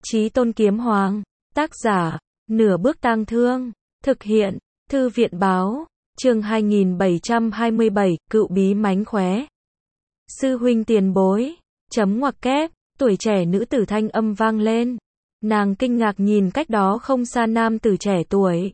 Chí Tôn Kiếm Hoàng. Tác giả, Nửa Bước Tang Thương. Thực hiện, Thư viện báo. Chương 2727, Cựu bí mánh khóe. Sư huynh tiền bối. Chấm ngoặc kép, tuổi trẻ nữ tử thanh âm vang lên. Nàng kinh ngạc nhìn cách đó không xa nam tử trẻ tuổi.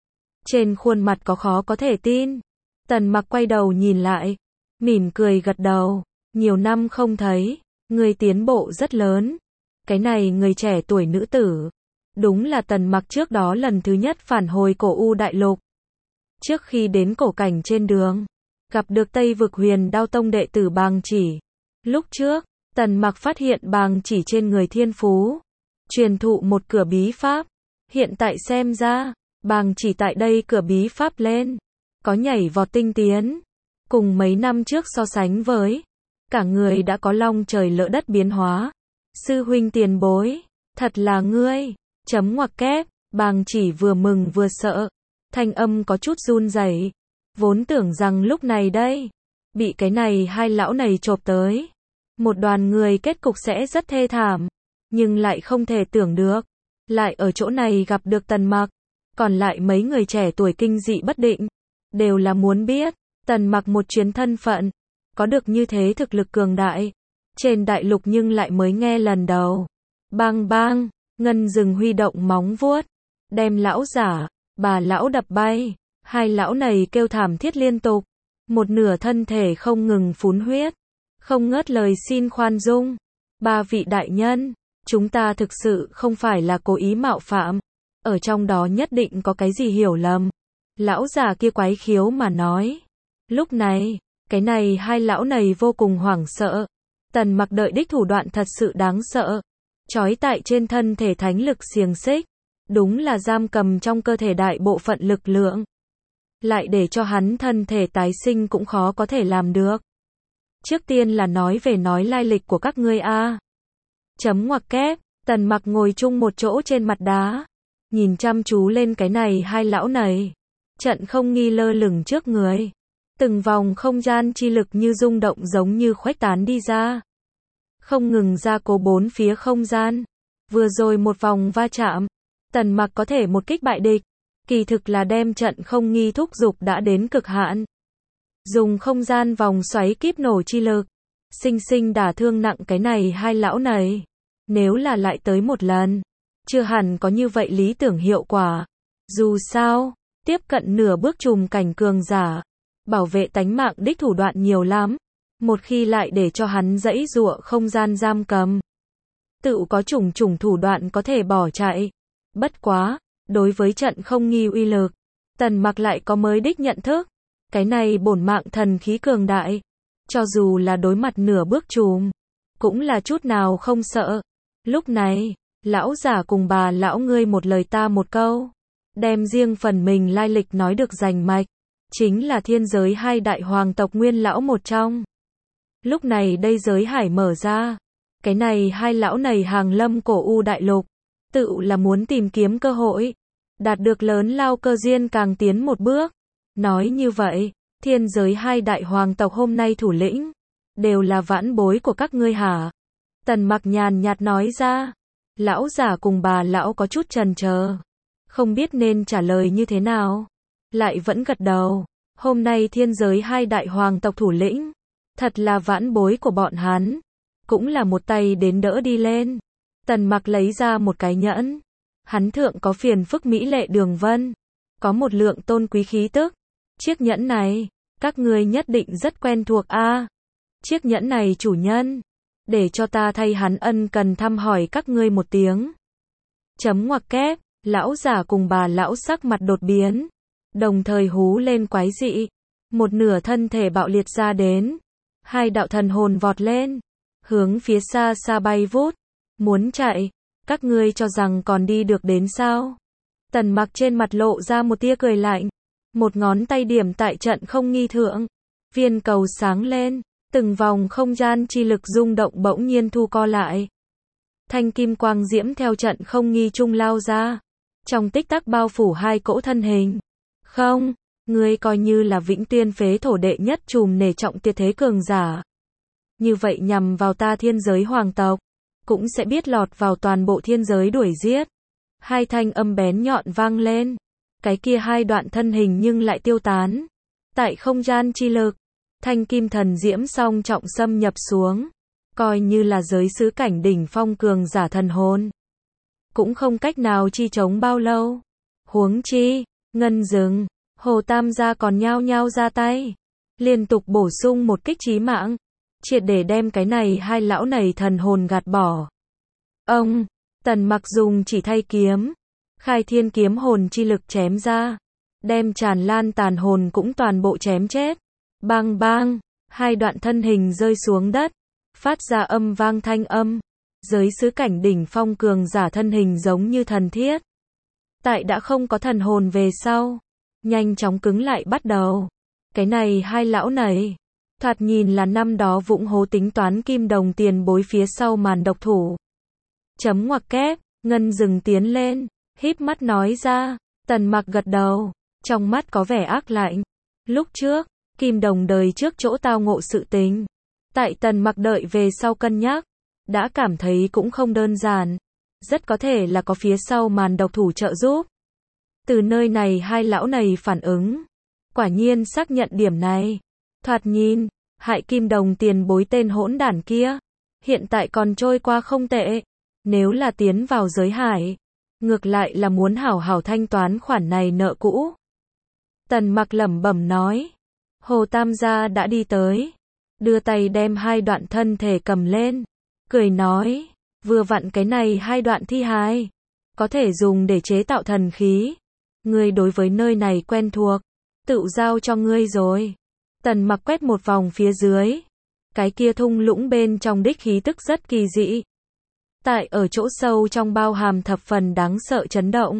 Trên khuôn mặt có khó có thể tin. Tần Mặc quay đầu nhìn lại, mỉm cười gật đầu. Nhiều năm không thấy, người tiến bộ rất lớn. Cái này người trẻ tuổi nữ tử, đúng là Tần Mặc trước đó lần thứ nhất phản hồi cổ U đại lục. Trước khi đến cổ cảnh trên đường, gặp được Tây vực Huyền Đao Tông đệ tử Bàng Chỉ. Lúc trước, Tần Mặc phát hiện Bàng Chỉ trên người thiên phú, truyền thụ một cửa bí pháp. Hiện tại xem ra, Bàng Chỉ tại đây cửa bí pháp lên, có nhảy vọt tinh tiến. Cùng mấy năm trước so sánh với, cả người đã có long trời lỡ đất biến hóa. Sư huynh tiền bối, thật là ngươi. Chấm ngoặc kép, Bàng Chỉ vừa mừng vừa sợ, thanh âm có chút run rẩy. Vốn tưởng rằng lúc này đây, bị cái này hai lão này chộp tới, một đoàn người kết cục sẽ rất thê thảm, nhưng lại không thể tưởng được, lại ở chỗ này gặp được Tần Mặc. Còn lại mấy người trẻ tuổi kinh dị bất định, đều là muốn biết, Tần Mặc một chuyến thân phận, có được như thế thực lực cường đại, trên đại lục nhưng lại mới nghe lần đầu. Bang bang, Ngân Dừng huy động móng vuốt, đem lão giả, bà lão đập bay. Hai lão này kêu thảm thiết liên tục, một nửa thân thể không ngừng phún huyết, không ngớt lời xin khoan dung. Ba vị đại nhân, chúng ta thực sự không phải là cố ý mạo phạm, ở trong đó nhất định có cái gì hiểu lầm. Lão già kia quái khiếu mà nói. Lúc này, cái này hai lão này vô cùng hoảng sợ. Tần Mặc đợi đích thủ đoạn thật sự đáng sợ, trói tại trên thân thể thánh lực xiềng xích, đúng là giam cầm trong cơ thể đại bộ phận lực lượng, lại để cho hắn thân thể tái sinh cũng khó có thể làm được. Trước tiên là nói về nói lai lịch của các ngươi a. Chấm ngoặc kép, Tần Mặc ngồi chung một chỗ trên mặt đá, nhìn chăm chú lên cái này hai lão này. Trận không nghi lơ lửng trước người, từng vòng không gian chi lực như rung động giống như khuếch tán đi ra, không ngừng ra cố bốn phía không gian. Vừa rồi một vòng va chạm, Tần Mặc có thể một kích bại địch, kỳ thực là đem trận không nghi thúc dục đã đến cực hạn. Dùng không gian vòng xoáy kíp nổ chi lực, sinh sinh đả thương nặng cái này hai lão này. Nếu là lại tới một lần, chưa hẳn có như vậy lý tưởng hiệu quả. Dù sao, tiếp cận nửa bước trùm cảnh cường giả, bảo vệ tánh mạng đích thủ đoạn nhiều lắm. Một khi lại để cho hắn giãy giụa không gian giam cầm, tự có chủng chủng thủ đoạn có thể bỏ chạy. Bất quá, đối với trận không nghi uy lực, Tần Mặc lại có mới đích nhận thức. Cái này bổn mạng thần khí cường đại, cho dù là đối mặt nửa bước trùm, cũng là chút nào không sợ. Lúc này, lão giả cùng bà lão ngươi một lời ta một câu, đem riêng phần mình lai lịch nói được rành mạch, chính là thiên giới hai đại hoàng tộc nguyên lão một trong. Lúc này đây giới hải mở ra, cái này hai lão này hàng lâm cổ U đại lục, tự là muốn tìm kiếm cơ hội, đạt được lớn lao cơ duyên càng tiến một bước. Nói như vậy, thiên giới hai đại hoàng tộc hôm nay thủ lĩnh, đều là vãn bối của các ngươi hả? Tần Mặc nhàn nhạt nói ra. Lão giả cùng bà lão có chút chần chờ, không biết nên trả lời như thế nào, lại vẫn gật đầu. Hôm nay thiên giới hai đại hoàng tộc thủ lĩnh, thật là vãn bối của bọn hắn, cũng là một tay đến đỡ đi lên. Tần Mặc lấy ra một cái nhẫn, hắn thượng có phiền phức mỹ lệ đường vân, có một lượng tôn quý khí tức. Chiếc nhẫn này, các ngươi nhất định rất quen thuộc a. Chiếc nhẫn này chủ nhân, để cho ta thay hắn ân cần thăm hỏi các ngươi một tiếng. Chấm ngoặc kép, lão giả cùng bà lão sắc mặt đột biến, đồng thời hú lên quái dị, một nửa thân thể bạo liệt ra đến, hai đạo thần hồn vọt lên, hướng phía xa xa bay vút, muốn chạy, các ngươi cho rằng còn đi được đến sao? Tần Mặc trên mặt lộ ra một tia cười lạnh, một ngón tay điểm tại trận không nghi thượng, viên cầu sáng lên, từng vòng không gian chi lực rung động bỗng nhiên thu co lại. Thanh kim quang diễm theo trận không nghi trung lao ra, trong tích tắc bao phủ hai cỗ thân hình. Không, ngươi coi như là Vĩnh Tuyên phế thổ đệ nhất trùm nể trọng tuyệt thế cường giả. Như vậy nhằm vào ta thiên giới hoàng tộc, cũng sẽ biết lọt vào toàn bộ thiên giới đuổi giết. Hai thanh âm bén nhọn vang lên. Cái kia hai đoạn thân hình nhưng lại tiêu tán. Tại không gian chi lực, thanh kim thần diễm song trọng xâm nhập xuống. Coi như là giới xứ cảnh đỉnh phong cường giả thần hồn. Cũng không cách nào chi chống bao lâu. Huống chi, Ngân Dừng, Hồ Tam gia còn nhao nhao ra tay. Liên tục bổ sung một kích chí mạng. Triệt để đem cái này hai lão này thần hồn gạt bỏ. Ông, Tần Mặc dùng chỉ thay kiếm. Khai thiên kiếm hồn chi lực chém ra. Đem tràn lan tàn hồn cũng toàn bộ chém chết. Bang bang, hai đoạn thân hình rơi xuống đất. Phát ra âm vang thanh âm. Giới xứ cảnh đỉnh phong cường giả thân hình giống như thần thiết. Tại đã không có thần hồn về sau. Nhanh chóng cứng lại bắt đầu. Cái này hai lão này. Thoạt nhìn là năm đó vụng hố tính toán kim đồng tiền bối phía sau màn độc thủ. Chấm ngoặc kép, Ngân Dừng tiến lên. Híp mắt nói ra. Tần Mặc gật đầu. Trong mắt có vẻ ác lạnh. Lúc trước, kim đồng đời trước chỗ tao ngộ sự tình. Tại Tần Mặc đợi về sau cân nhắc. Đã cảm thấy cũng không đơn giản. Rất có thể là có phía sau màn độc thủ trợ giúp. Từ nơi này hai lão này phản ứng. Quả nhiên xác nhận điểm này. Thoạt nhìn, hại kim đồng tiền bối tên hỗn đản kia. Hiện tại còn trôi qua không tệ. Nếu là tiến vào giới hải. Ngược lại là muốn hảo hảo thanh toán khoản này nợ cũ. Tần Mặc lẩm bẩm nói. Hồ Tam gia đã đi tới. Đưa tay đem hai đoạn thân thể cầm lên. Cười nói. Vừa vặn cái này hai đoạn thi hài. Có thể dùng để chế tạo thần khí. Ngươi đối với nơi này quen thuộc. Tự giao cho ngươi rồi. Tần Mặc quét một vòng phía dưới. Cái kia thung lũng bên trong đích khí tức rất kỳ dị. Tại ở chỗ sâu trong bao hàm thập phần đáng sợ chấn động.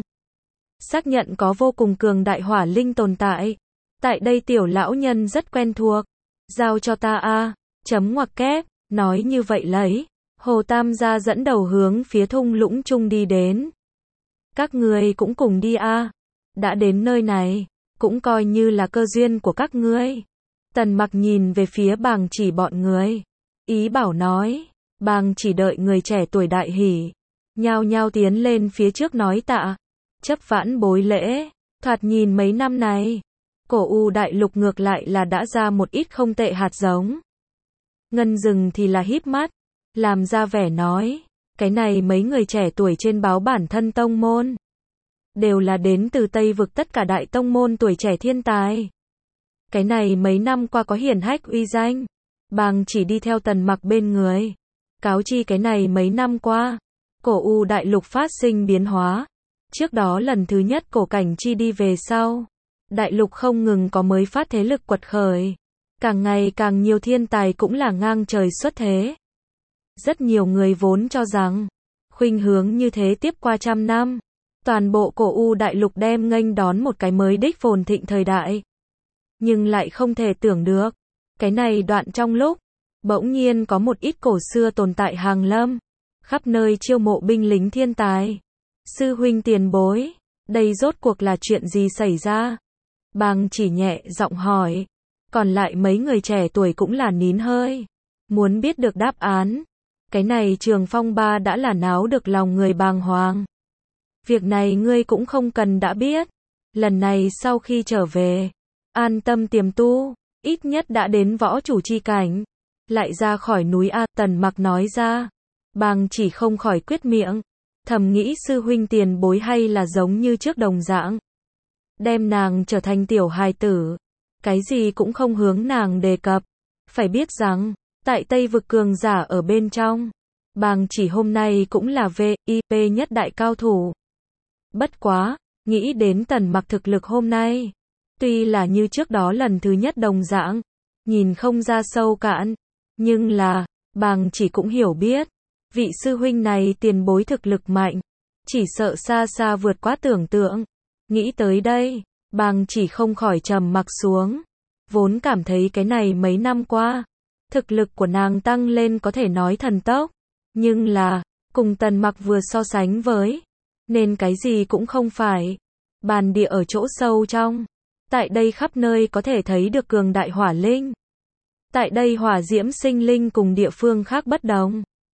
Xác nhận có vô cùng cường đại hỏa linh tồn tại. Tại đây tiểu lão nhân rất quen thuộc. Giao cho ta a. Chấm ngoặc kép. Nói như vậy lấy. Hồ Tam gia dẫn đầu hướng phía thung lũng chung đi đến. Các ngươi cũng cùng đi a. Đã đến nơi này. Cũng coi như là cơ duyên của các ngươi. Tần Mặc nhìn về phía Bàng Chỉ bọn người. Ý bảo nói. Bàng Chỉ đợi người trẻ tuổi đại hỉ. Nhao nhao tiến lên phía trước nói tạ. Chấp vãn bối lễ. Thoạt nhìn mấy năm này. Cổ U đại lục ngược lại là đã ra một ít không tệ hạt giống. Ngân Dừng thì là híp mắt. Làm ra vẻ nói. Cái này mấy người trẻ tuổi trên báo bản thân tông môn. Đều là đến từ Tây vực tất cả đại tông môn tuổi trẻ thiên tài. Cái này mấy năm qua có hiển hách uy danh. Bàng Chỉ đi theo Tần Mặc bên người. Cáo chi cái này mấy năm qua. Cổ U đại lục phát sinh biến hóa. Trước đó lần thứ nhất cổ cảnh chi đi về sau. Đại lục không ngừng có mới phát thế lực quật khởi. Càng ngày càng nhiều thiên tài cũng là ngang trời xuất thế. Rất nhiều người vốn cho rằng. Khuynh hướng như thế tiếp qua trăm năm. Toàn bộ cổ U đại lục đem nghênh đón một cái mới đích phồn thịnh thời đại. Nhưng lại không thể tưởng được. Cái này đoạn trong lúc. Bỗng nhiên có một ít cổ xưa tồn tại hàng lâm. Khắp nơi chiêu mộ binh lính thiên tài. Sư huynh tiền bối. Đây rốt cuộc là chuyện gì xảy ra? Bàng Chỉ nhẹ giọng hỏi. Còn lại mấy người trẻ tuổi cũng là nín hơi. Muốn biết được đáp án. Cái này trường phong ba đã là náo được lòng người bàng hoàng. Việc này ngươi cũng không cần đã biết. Lần này sau khi trở về. An tâm tiềm tu. Ít nhất đã đến võ chủ chi cảnh. Lại ra khỏi núi A. Tần Mặc nói ra. Bàng Chỉ không khỏi quyết miệng. Thầm nghĩ sư huynh tiền bối hay là giống như trước đồng dạng. Đem nàng trở thành tiểu hài tử. Cái gì cũng không hướng nàng đề cập. Phải biết rằng. Tại Tây vực cường giả ở bên trong. Bàng Chỉ hôm nay cũng là VIP nhất đại cao thủ. Bất quá. Nghĩ đến Tần Mặc thực lực hôm nay. Tuy là như trước đó lần thứ nhất đồng dạng. Nhìn không ra sâu cạn. Nhưng là. Bàng Chỉ cũng hiểu biết. Vị sư huynh này tiền bối thực lực mạnh. Chỉ sợ xa xa vượt quá tưởng tượng. Nghĩ tới đây. Bàng Chỉ không khỏi trầm mặc xuống. Vốn cảm thấy cái này mấy năm qua. Thực lực của nàng tăng lên có thể nói thần tốc. Nhưng là. Cùng Tần Mặc vừa so sánh với. Nên cái gì cũng không phải. Bàn địa ở chỗ sâu trong. Tại đây khắp nơi có thể thấy được cường đại hỏa linh. Tại đây hỏa diễm sinh linh cùng địa phương khác bất đồng.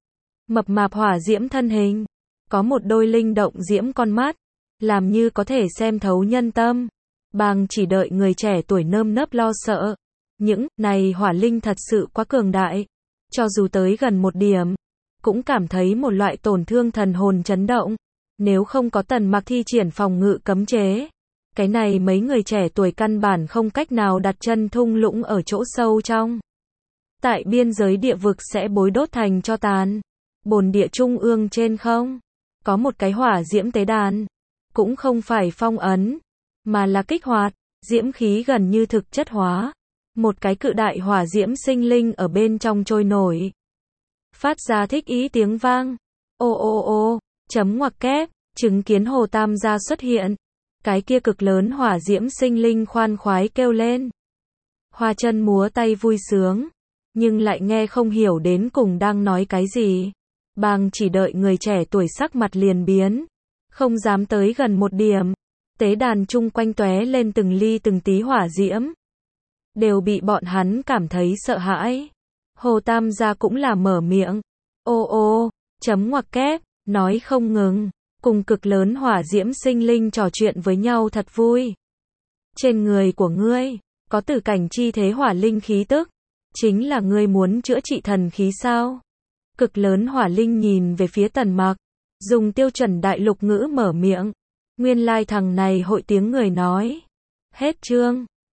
Mập mạp hỏa diễm thân hình, có một đôi linh động diễm con mắt, làm như có thể xem thấu nhân tâm. Bàng chỉ đợi người trẻ tuổi nơm nớp lo sợ. Những này hỏa linh thật sự quá cường đại. Cho dù tới gần một điểm, cũng cảm thấy một loại tổn thương thần hồn chấn động. Nếu không có Tần Mặc thi triển phòng ngự cấm chế, cái này mấy người trẻ tuổi căn bản không cách nào đặt chân thung lũng ở chỗ sâu trong. Tại biên giới địa vực sẽ bối đốt thành tro tàn. Bồn địa trung ương trên không, có một cái hỏa diễm tế đàn. Cũng không phải phong ấn, mà là kích hoạt, diễm khí gần như thực chất hóa. Một cái cự đại hỏa diễm sinh linh ở bên trong trôi nổi. Phát ra thích ý tiếng vang. Ô ô ô, chấm ngoặc kép, chứng kiến Hồ Tam gia xuất hiện. Cái kia cực lớn hỏa diễm sinh linh khoan khoái kêu lên. Hoa chân múa tay vui sướng, nhưng lại nghe không hiểu đến cùng đang nói cái gì. Bàng chỉ đợi người trẻ tuổi sắc mặt liền biến, không dám tới gần một điểm. Tế đàn chung quanh tóe lên từng ly từng tí hỏa diễm, đều bị bọn hắn cảm thấy sợ hãi. Hồ Tam gia cũng là mở miệng. Ô ô, chấm ngoặc kép, nói không ngừng, cùng cực lớn hỏa diễm sinh linh trò chuyện với nhau thật vui. Trên người của ngươi, có tử cảnh chi thế hỏa linh khí tức, chính là ngươi muốn chữa trị thần khí sao? Cực lớn hỏa linh nhìn về phía Tần Mặc, dùng tiêu chuẩn đại lục ngữ mở miệng. Nguyên lai thằng này hội tiếng người nói. Hết chương.